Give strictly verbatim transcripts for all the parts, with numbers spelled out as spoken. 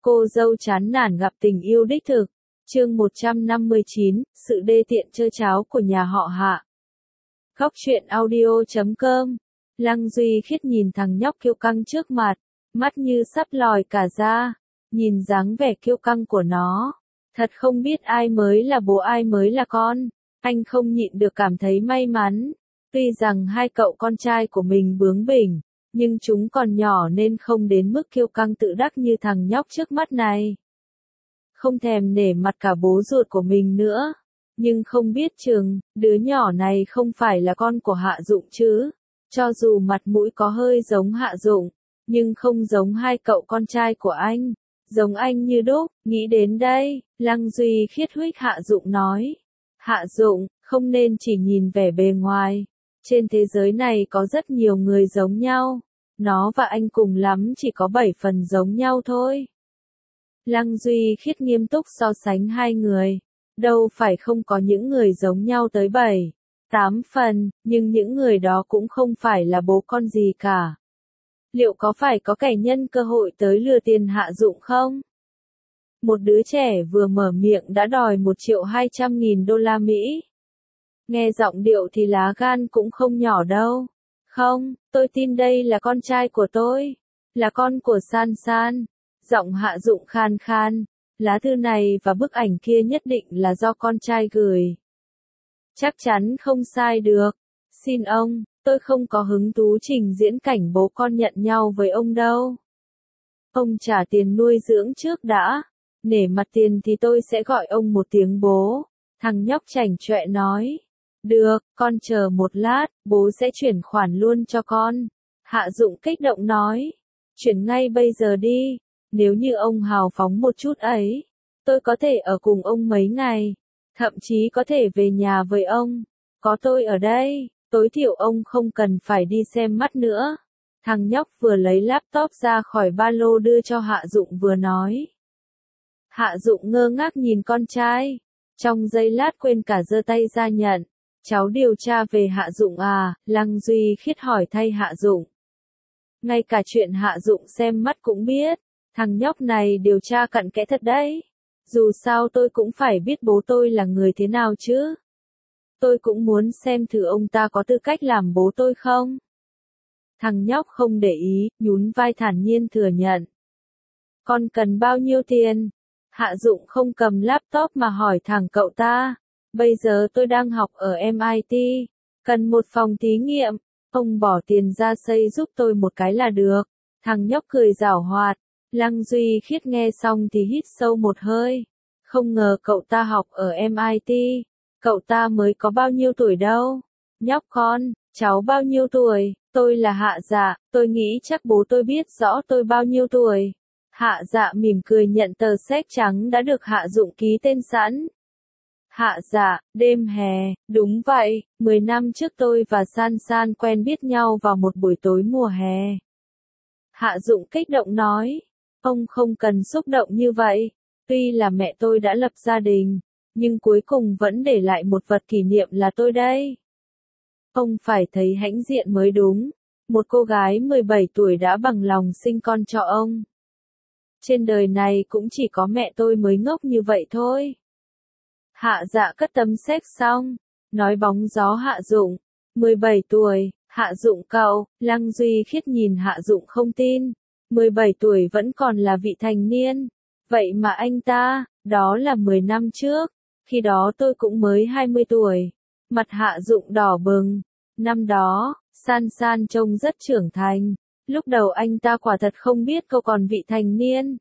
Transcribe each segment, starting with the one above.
Cô dâu chán nản gặp tình yêu đích thực. Chương một trăm năm mươi chín, sự đê tiện trơ tráo của nhà họ Hạ. Góc truyện audio chấm com. Lăng Duy Khiết nhìn thằng nhóc kiêu căng trước mặt, mắt như sắp lòi cả ra, nhìn dáng vẻ kiêu căng của nó. Thật không biết ai mới là bố ai mới là con, anh không nhịn được cảm thấy may mắn. Tuy rằng hai cậu con trai của mình bướng bỉnh, nhưng chúng còn nhỏ nên không đến mức kiêu căng tự đắc như thằng nhóc trước mắt này. Không thèm nể mặt cả bố ruột của mình nữa. Nhưng không biết chừng, đứa nhỏ này không phải là con của Hạ Dụng chứ. Cho dù mặt mũi có hơi giống Hạ Dụng, nhưng không giống hai cậu con trai của anh. Giống anh như đúc, nghĩ đến đây, Lăng Duy Khiết huých Hạ Dụng nói. Hạ Dụng, không nên chỉ nhìn vẻ bề ngoài. Trên thế giới này có rất nhiều người giống nhau. Nó và anh cùng lắm chỉ có bảy phần giống nhau thôi. Lăng Duy Khiết nghiêm túc so sánh hai người. Đâu phải không có những người giống nhau tới bảy, tám phần, nhưng những người đó cũng không phải là bố con gì cả. Liệu có phải có kẻ nhân cơ hội tới lừa tiền Hạ Dụng không? Một đứa trẻ vừa mở miệng đã đòi một triệu hai trăm nghìn đô la Mỹ. Nghe giọng điệu thì lá gan cũng không nhỏ đâu. Không, tôi tin đây là con trai của tôi. Là con của San San. Giọng Hạ Dụng khan khan. Lá thư này và bức ảnh kia nhất định là do con trai gửi. Chắc chắn không sai được. Xin ông, tôi không có hứng thú trình diễn cảnh bố con nhận nhau với ông đâu. Ông trả tiền nuôi dưỡng trước đã. Nể mặt tiền thì tôi sẽ gọi ông một tiếng bố. Thằng nhóc chảnh chọe nói. Được, con chờ một lát, bố sẽ chuyển khoản luôn cho con. Hạ Dụng kích động nói. Chuyển ngay bây giờ đi. Nếu như ông hào phóng một chút ấy, tôi có thể ở cùng ông mấy ngày, thậm chí có thể về nhà với ông. Có tôi ở đây, tối thiểu ông không cần phải đi xem mắt nữa. Thằng nhóc vừa lấy laptop ra khỏi ba lô đưa cho Hạ Dụng vừa nói. Hạ Dụng ngơ ngác nhìn con trai, trong giây lát quên cả giơ tay ra nhận. Cháu điều tra về Hạ Dụng à? Lăng Duy Khiết hỏi thay Hạ Dụng. Ngay cả chuyện Hạ Dụng xem mắt cũng biết. Thằng nhóc này điều tra cặn kẽ thật đấy. Dù sao tôi cũng phải biết bố tôi là người thế nào chứ. Tôi cũng muốn xem thử ông ta có tư cách làm bố tôi không. Thằng nhóc không để ý, nhún vai thản nhiên thừa nhận. Con cần bao nhiêu tiền? Hạ Dụng không cầm laptop mà hỏi thẳng cậu ta. Bây giờ tôi đang học ở em I T. Cần một phòng thí nghiệm. Ông bỏ tiền ra xây giúp tôi một cái là được. Thằng nhóc cười giảo hoạt. Lăng Duy Khiết nghe xong thì hít sâu một hơi. Không ngờ cậu ta học ở em I T. Cậu ta mới có bao nhiêu tuổi đâu. Nhóc con, cháu bao nhiêu tuổi? Tôi là Hạ Dạ, tôi nghĩ chắc bố tôi biết rõ tôi bao nhiêu tuổi. Hạ Dạ mỉm cười nhận tờ séc trắng đã được Hạ Dụng ký tên sẵn. Hạ Dạ, đêm hè, đúng vậy, mười năm trước tôi và San San quen biết nhau vào một buổi tối mùa hè. Hạ Dụng kích động nói. Ông không cần xúc động như vậy. Tuy là mẹ tôi đã lập gia đình, nhưng cuối cùng vẫn để lại một vật kỷ niệm là tôi đây. Ông phải thấy hãnh diện mới đúng. Một cô gái mười bảy tuổi đã bằng lòng sinh con cho ông. Trên đời này cũng chỉ có mẹ tôi mới ngốc như vậy thôi. Hạ Dạ cất tấm séc xong, nói bóng gió Hạ Dụng. mười bảy tuổi, Hạ Dụng cậu. Lăng Duy Khiết nhìn Hạ Dụng không tin. mười bảy tuổi vẫn còn là vị thành niên. Vậy mà anh ta, đó là mười năm trước. Khi đó tôi cũng mới hai mươi tuổi. Mặt Hạ Dụng đỏ bừng. Năm đó, San San trông rất trưởng thành. Lúc đầu anh ta quả thật không biết cô còn vị thành niên.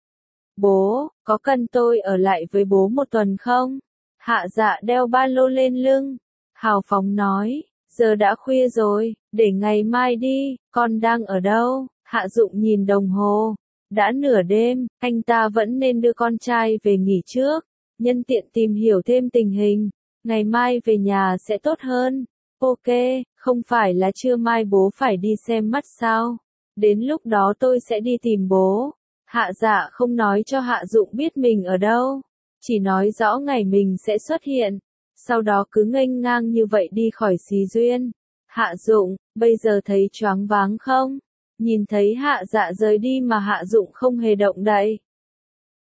Bố, có cần tôi ở lại với bố một tuần không? Hạ Dạ đeo ba lô lên lưng. Hào phóng nói, giờ đã khuya rồi, để ngày mai đi, con đang ở đâu? Hạ Dụng nhìn đồng hồ. Đã nửa đêm, anh ta vẫn nên đưa con trai về nghỉ trước. Nhân tiện tìm hiểu thêm tình hình. Ngày mai về nhà sẽ tốt hơn. Ok, không phải là trưa mai bố phải đi xem mắt sao? Đến lúc đó tôi sẽ đi tìm bố. Hạ Dạ không nói cho Hạ Dụng biết mình ở đâu. Chỉ nói rõ ngày mình sẽ xuất hiện. Sau đó cứ nghênh ngang như vậy đi khỏi Xí Duyên. Hạ Dụng, bây giờ thấy choáng váng không? Nhìn thấy Hạ Dạ rời đi mà Hạ Dụng không hề động đậy.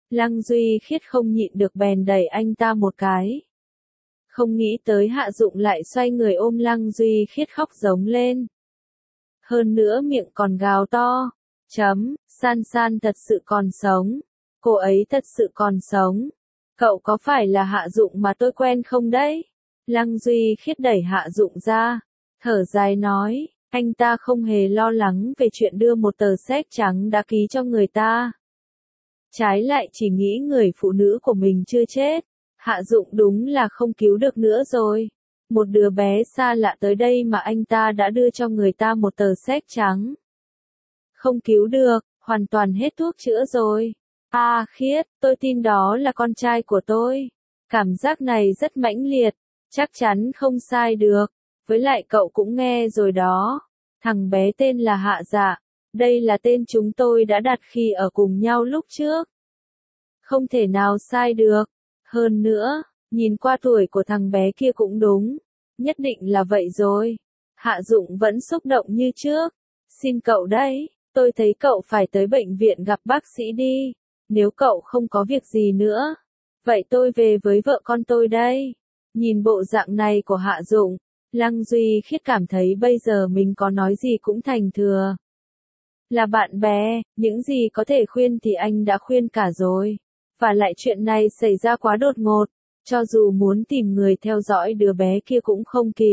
Lăng Duy Khiết không nhịn được bèn đẩy anh ta một cái. Không nghĩ tới Hạ Dụng lại xoay người ôm Lăng Duy Khiết khóc giống lên. Hơn nữa miệng còn gào to. Chấm, San San thật sự còn sống. Cô ấy thật sự còn sống. Cậu có phải là Hạ Dụng mà tôi quen không đấy? Lăng Duy Khiết đẩy Hạ Dụng ra. Thở dài nói, anh ta không hề lo lắng về chuyện đưa một tờ séc trắng đã ký cho người ta. Trái lại chỉ nghĩ người phụ nữ của mình chưa chết. Hạ Dụng đúng là không cứu được nữa rồi. Một đứa bé xa lạ tới đây mà anh ta đã đưa cho người ta một tờ séc trắng. Không cứu được, hoàn toàn hết thuốc chữa rồi. À Khiết, tôi tin đó là con trai của tôi. Cảm giác này rất mãnh liệt, chắc chắn không sai được. Với lại cậu cũng nghe rồi đó. Thằng bé tên là Hạ Dạ. Đây là tên chúng tôi đã đặt khi ở cùng nhau lúc trước. Không thể nào sai được. Hơn nữa, nhìn qua tuổi của thằng bé kia cũng đúng. Nhất định là vậy rồi. Hạ Dụng vẫn xúc động như trước. Xin cậu đấy, tôi thấy cậu phải tới bệnh viện gặp bác sĩ đi. Nếu cậu không có việc gì nữa, vậy tôi về với vợ con tôi đây. Nhìn bộ dạng này của Hạ Dụng, Lăng Duy Khiết cảm thấy bây giờ mình có nói gì cũng thành thừa. Là bạn bè, những gì có thể khuyên thì anh đã khuyên cả rồi. Và lại chuyện này xảy ra quá đột ngột, cho dù muốn tìm người theo dõi đứa bé kia cũng không kịp.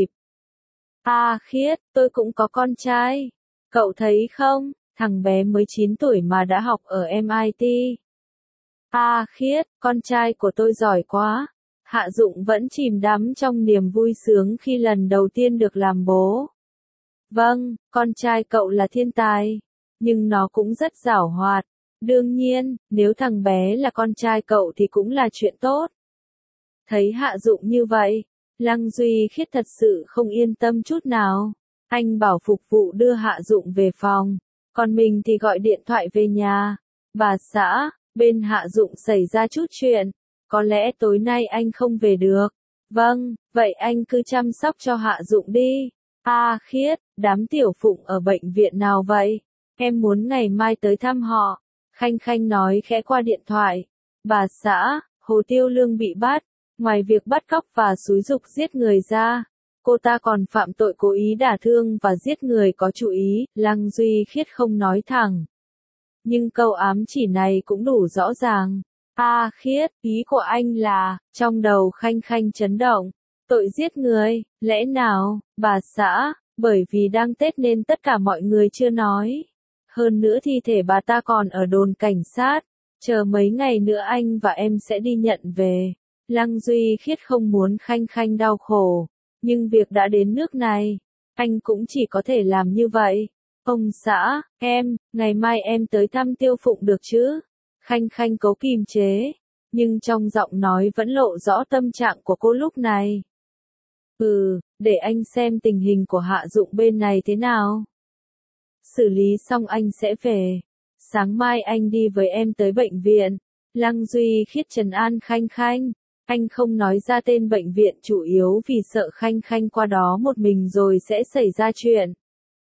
À Khiết, tôi cũng có con trai. Cậu thấy không, thằng bé mới chín tuổi mà đã học ở em i tê. À Khiết, con trai của tôi giỏi quá. Hạ Dụng vẫn chìm đắm trong niềm vui sướng khi lần đầu tiên được làm bố. Vâng, con trai cậu là thiên tài, nhưng nó cũng rất giảo hoạt. Đương nhiên, nếu thằng bé là con trai cậu thì cũng là chuyện tốt. Thấy Hạ Dụng như vậy, Lăng Duy Khiết thật sự không yên tâm chút nào. Anh bảo phục vụ đưa Hạ Dụng về phòng, còn mình thì gọi điện thoại về nhà. Bà xã, bên Hạ Dụng xảy ra chút chuyện, có lẽ tối nay anh không về được. Vâng, vậy anh cứ chăm sóc cho Hạ Dụng đi. À Khiết, đám Tiểu Phụng ở bệnh viện nào vậy? Em muốn ngày mai tới thăm họ. Khanh Khanh nói khẽ qua điện thoại. Bà xã, Hồ Tiêu Lương bị bắt. Ngoài việc bắt cóc và xúi giục giết người ra, cô ta còn phạm tội cố ý đả thương và giết người có chủ ý. Lăng Duy Khiết không nói thẳng, nhưng câu ám chỉ này cũng đủ rõ ràng. À Khiết, ý của anh là, trong đầu Khanh Khanh chấn động. Tội giết người, lẽ nào, bà xã, bởi vì đang Tết nên tất cả mọi người chưa nói. Hơn nữa thi thể bà ta còn ở đồn cảnh sát, chờ mấy ngày nữa anh và em sẽ đi nhận về. Lăng Duy Khiết không muốn Khanh Khanh đau khổ, nhưng việc đã đến nước này, anh cũng chỉ có thể làm như vậy. Ông xã, em, ngày mai em tới thăm Tiêu Phụng được chứ? Khanh Khanh cố kìm chế, nhưng trong giọng nói vẫn lộ rõ tâm trạng của cô lúc này. Ừ, để anh xem tình hình của Hạ Dụng bên này thế nào. Xử lý xong anh sẽ về. Sáng mai anh đi với em tới bệnh viện. Lăng Duy Khiết trấn an Khanh Khanh. Anh không nói ra tên bệnh viện chủ yếu vì sợ Khanh Khanh qua đó một mình rồi sẽ xảy ra chuyện.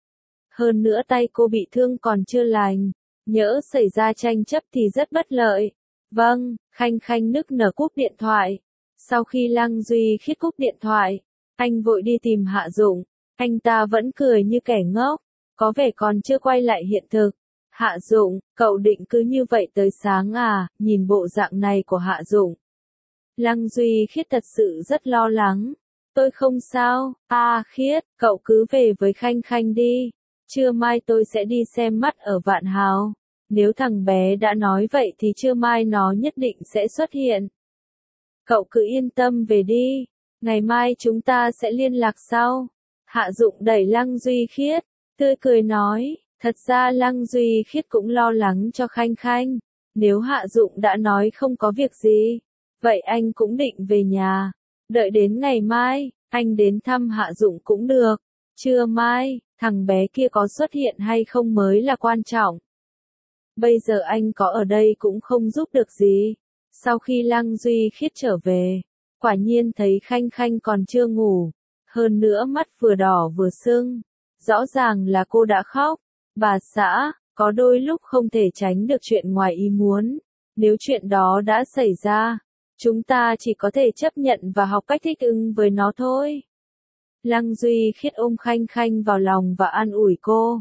Hơn nữa tay cô bị thương còn chưa lành. Nhỡ xảy ra tranh chấp thì rất bất lợi. Vâng, Khanh Khanh nức nở cúp điện thoại. Sau khi Lăng Duy Khiết cúp điện thoại, anh vội đi tìm Hạ Dụng. Anh ta vẫn cười như kẻ ngốc, có vẻ còn chưa quay lại hiện thực. Hạ Dụng, cậu định cứ như vậy tới sáng à? Nhìn bộ dạng này của Hạ Dụng, Lăng Duy Khiết thật sự rất lo lắng. Tôi không sao. À Khiết, cậu cứ về với Khanh Khanh đi. Trưa mai tôi sẽ đi xem mắt ở Vạn Hào. Nếu thằng bé đã nói vậy thì trưa mai nó nhất định sẽ xuất hiện. Cậu cứ yên tâm về đi. Ngày mai chúng ta sẽ liên lạc sau. Hạ Dụng đẩy Lăng Duy Khiết, tươi cười nói. Thật ra Lăng Duy Khiết cũng lo lắng cho Khanh Khanh. Nếu Hạ Dụng đã nói không có việc gì, vậy anh cũng định về nhà. Đợi đến ngày mai, anh đến thăm Hạ Dụng cũng được. Trưa mai, thằng bé kia có xuất hiện hay không mới là quan trọng. Bây giờ anh có ở đây cũng không giúp được gì. Sau khi Lăng Duy Khiết trở về, quả nhiên thấy Khanh Khanh còn chưa ngủ. Hơn nữa mắt vừa đỏ vừa sưng. Rõ ràng là cô đã khóc. Bà xã, có đôi lúc không thể tránh được chuyện ngoài ý muốn. Nếu chuyện đó đã xảy ra, chúng ta chỉ có thể chấp nhận và học cách thích ứng với nó thôi. Lăng Duy Khiết ôm Khanh Khanh vào lòng và an ủi cô.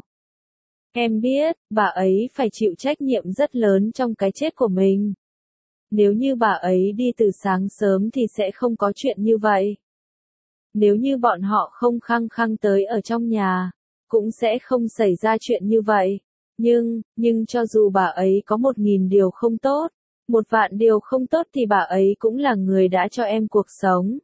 Em biết, bà ấy phải chịu trách nhiệm rất lớn trong cái chết của mình. Nếu như bà ấy đi từ sáng sớm thì sẽ không có chuyện như vậy. Nếu như bọn họ không khăng khăng tới ở trong nhà, cũng sẽ không xảy ra chuyện như vậy. Nhưng, nhưng cho dù bà ấy có một nghìn điều không tốt, một vạn điều không tốt thì bà ấy cũng là người đã cho em cuộc sống.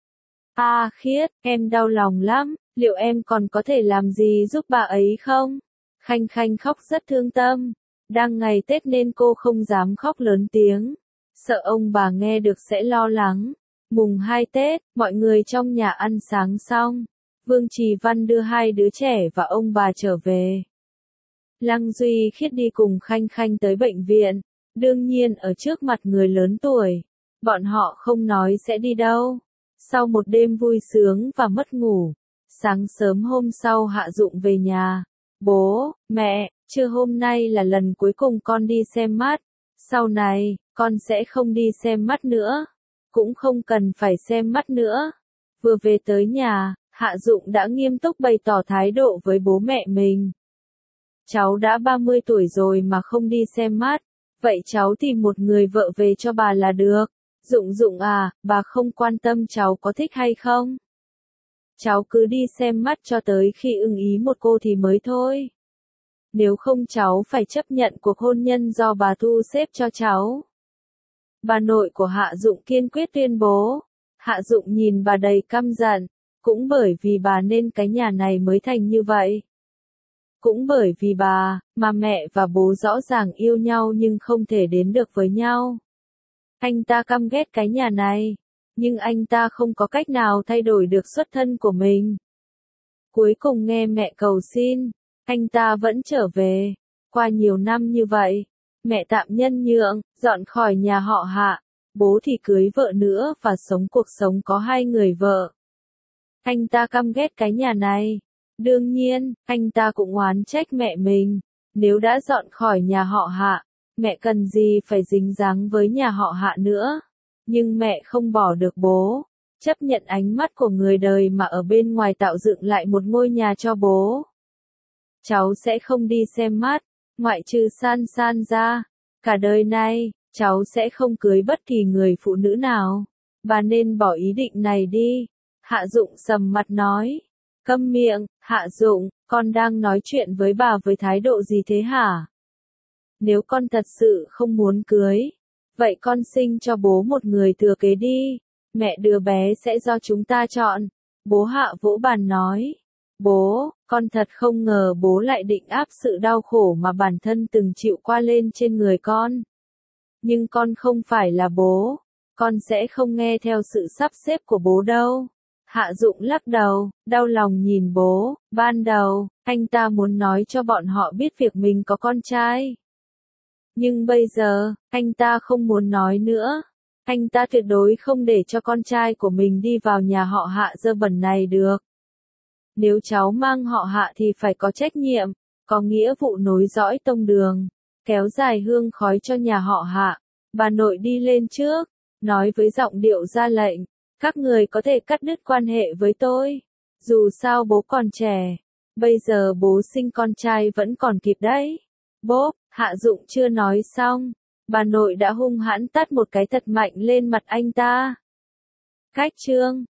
À Khiết, em đau lòng lắm, liệu em còn có thể làm gì giúp bà ấy không? Khanh Khanh khóc rất thương tâm. Đang ngày Tết nên cô không dám khóc lớn tiếng, sợ ông bà nghe được sẽ lo lắng. Mùng hai Tết, mọi người trong nhà ăn sáng xong. Vương Trì Văn đưa hai đứa trẻ và ông bà trở về. Lăng Duy Khiết đi cùng Khanh Khanh tới bệnh viện, đương nhiên ở trước mặt người lớn tuổi. Bọn họ không nói sẽ đi đâu. Sau một đêm vui sướng và mất ngủ, sáng sớm hôm sau Hạ Dụng về nhà. Bố, mẹ, trưa hôm nay là lần cuối cùng con đi xem mắt. Sau này, con sẽ không đi xem mắt nữa. Cũng không cần phải xem mắt nữa. Vừa về tới nhà, Hạ Dụng đã nghiêm túc bày tỏ thái độ với bố mẹ mình. Cháu đã ba mươi tuổi rồi mà không đi xem mắt. Vậy cháu tìm một người vợ về cho bà là được. Dụng Dụng à, bà không quan tâm cháu có thích hay không. Cháu cứ đi xem mắt cho tới khi ưng ý một cô thì mới thôi. Nếu không cháu phải chấp nhận cuộc hôn nhân do bà thu xếp cho cháu. Bà nội của Hạ Dụng kiên quyết tuyên bố. Hạ Dụng nhìn bà đầy căm giận. Cũng bởi vì bà nên cái nhà này mới thành như vậy. Cũng bởi vì bà, mà mẹ và bố rõ ràng yêu nhau nhưng không thể đến được với nhau. Anh ta căm ghét cái nhà này, nhưng anh ta không có cách nào thay đổi được xuất thân của mình. Cuối cùng nghe mẹ cầu xin, anh ta vẫn trở về. Qua nhiều năm như vậy, mẹ tạm nhân nhượng, dọn khỏi nhà họ Hạ, bố thì cưới vợ nữa và sống cuộc sống có hai người vợ. Anh ta căm ghét cái nhà này. Đương nhiên, anh ta cũng oán trách mẹ mình. Nếu đã dọn khỏi nhà họ Hạ, mẹ cần gì phải dính dáng với nhà họ Hạ nữa. Nhưng mẹ không bỏ được bố. Chấp nhận ánh mắt của người đời mà ở bên ngoài tạo dựng lại một ngôi nhà cho bố. Cháu sẽ không đi xem mắt, ngoại trừ San San ra. Cả đời này, cháu sẽ không cưới bất kỳ người phụ nữ nào. Bà nên bỏ ý định này đi. Hạ Dụng sầm mặt nói. Câm miệng, Hạ Dụng, con đang nói chuyện với bà với thái độ gì thế hả? Nếu con thật sự không muốn cưới, vậy con sinh cho bố một người thừa kế đi. Mẹ đứa bé sẽ do chúng ta chọn. Bố Hạ vỗ bàn nói. Bố, con thật không ngờ bố lại định áp sự đau khổ mà bản thân từng chịu qua lên trên người con. Nhưng con không phải là bố. Con sẽ không nghe theo sự sắp xếp của bố đâu. Hạ Dụng lắc đầu, đau lòng nhìn bố. Ban đầu, anh ta muốn nói cho bọn họ biết việc mình có con trai. Nhưng bây giờ, anh ta không muốn nói nữa. Anh ta tuyệt đối không để cho con trai của mình đi vào nhà họ Hạ dơ bẩn này được. Nếu cháu mang họ Hạ thì phải có trách nhiệm, có nghĩa vụ nối dõi tông đường, kéo dài hương khói cho nhà họ Hạ. Bà nội đi lên trước, nói với giọng điệu ra lệnh. Các người có thể cắt đứt quan hệ với tôi. Dù sao bố còn trẻ. Bây giờ bố sinh con trai vẫn còn kịp đấy. Bốp, Hạ Dụng chưa nói xong. Bà nội đã hung hãn tát một cái thật mạnh lên mặt anh ta. Cách chương